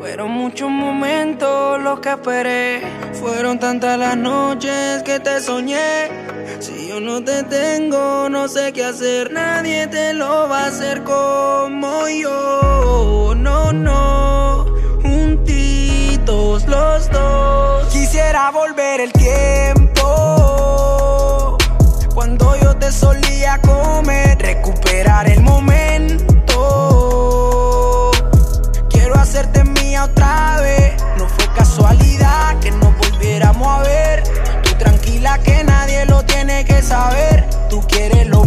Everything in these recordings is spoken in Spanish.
Fueron muchos momentos los que esperé. Fueron tantas las noches que te soñé. Si yo no te tengo, no sé qué hacer. Nadie te lo va a hacer como yo. No, no, juntitos los dos. Quisiera volver el tiempo cuando yo te solía comer, recuperar el momento. Quiero hacerte mía otra vez. No fue casualidad que nos volviéramos a ver. Tú tranquila que nadie lo tiene que saber. Tú quieres lo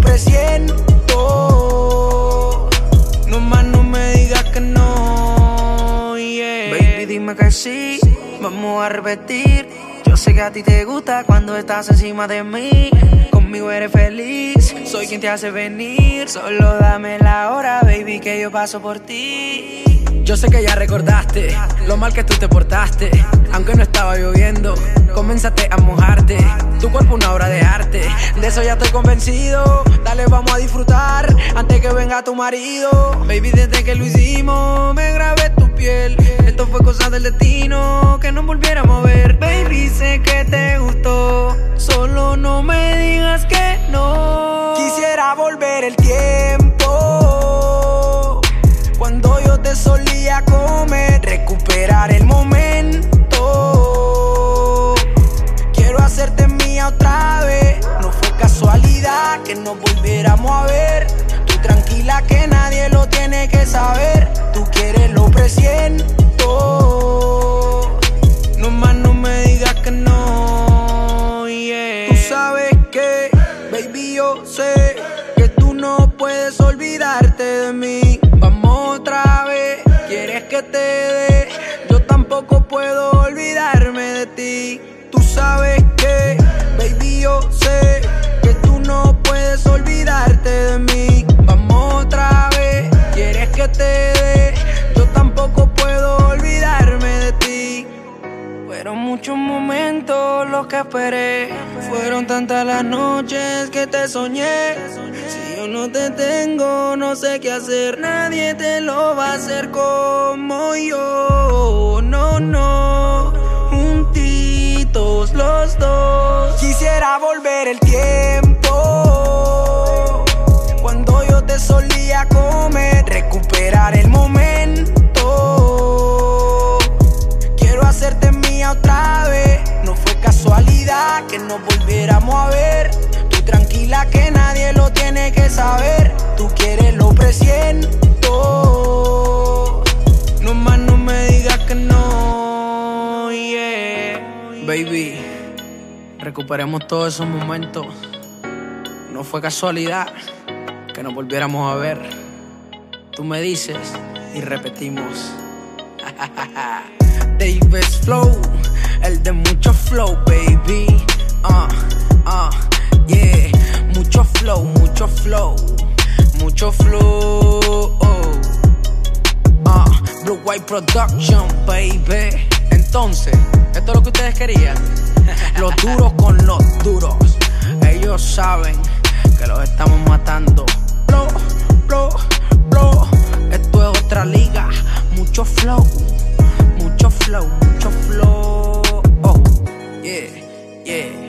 presiento. No más no me digas que no, yeah. Baby, dime que sí, vamos a repetir. Yo sé que a ti te gusta cuando estás encima de mí. Conmigo eres feliz, soy quien te hace venir. Solo dame la hora, baby, que yo paso por ti. Yo sé que ya recordaste lo mal que tú te portaste. Aunque no estaba lloviendo, comenzaste a mojarte. Tu cuerpo una obra de arte, de eso ya estoy convencido. Dale, vamos a disfrutar antes que venga tu marido. Baby, desde que lo hicimos me grabé tu piel. Esto fue cosa del destino, que nos volviéramos a ver. Baby, sé que te gustó, solo no me digas que no. Quisiera volver el tiempo cuando yo te solía comer, recuperar el momento. Quiero hacerte mía otra vez. No fue casualidad que nos volviéramos a ver. Tú tranquila que nadie lo tiene que saber. Tú quieres lo presiento. No más no me digas que no, yeah. Tú sabes que, baby, yo sé que tú no puedes olvidarte de mí. Vamos otra vez, quieres que te dé. Yo tampoco puedo olvidarme de ti. Tú sabes que, baby, yo sé que tú no puedes olvidarte de mí. Vamos otra vez, quieres que te dé. Yo tampoco puedo olvidarme de ti. Fueron muchos momentos los que esperé. Fueron tantas las noches que te soñé. Si yo no te tengo, no sé qué hacer. Nadie te lo va a hacer como yo. No, no, juntitos los dos. Quisiera volver el tiempo cuando yo te solía comer, recuperar el momento. Quiero hacerte mía otra vez. No fue casualidad que nos volviéramos a ver. Tú tranquila que nadie lo tiene que saber. Tú quieres lo presiento. No más no me digas que no, yeah. Baby, recuperemos todos esos momentos. No fue casualidad que nos volviéramos a ver. Tú me dices y repetimos. Davis Flow, el de mucho flow, baby. Yeah, mucho flow, mucho flow, mucho flow. Blue White Production, baby. Entonces, esto es lo que ustedes querían. Los duros con los duros. Ellos saben que los estamos matando. Blow, blow, blow. Esto es otra liga. Mucho flow, mucho flow, mucho flow. Oh, yeah, yeah.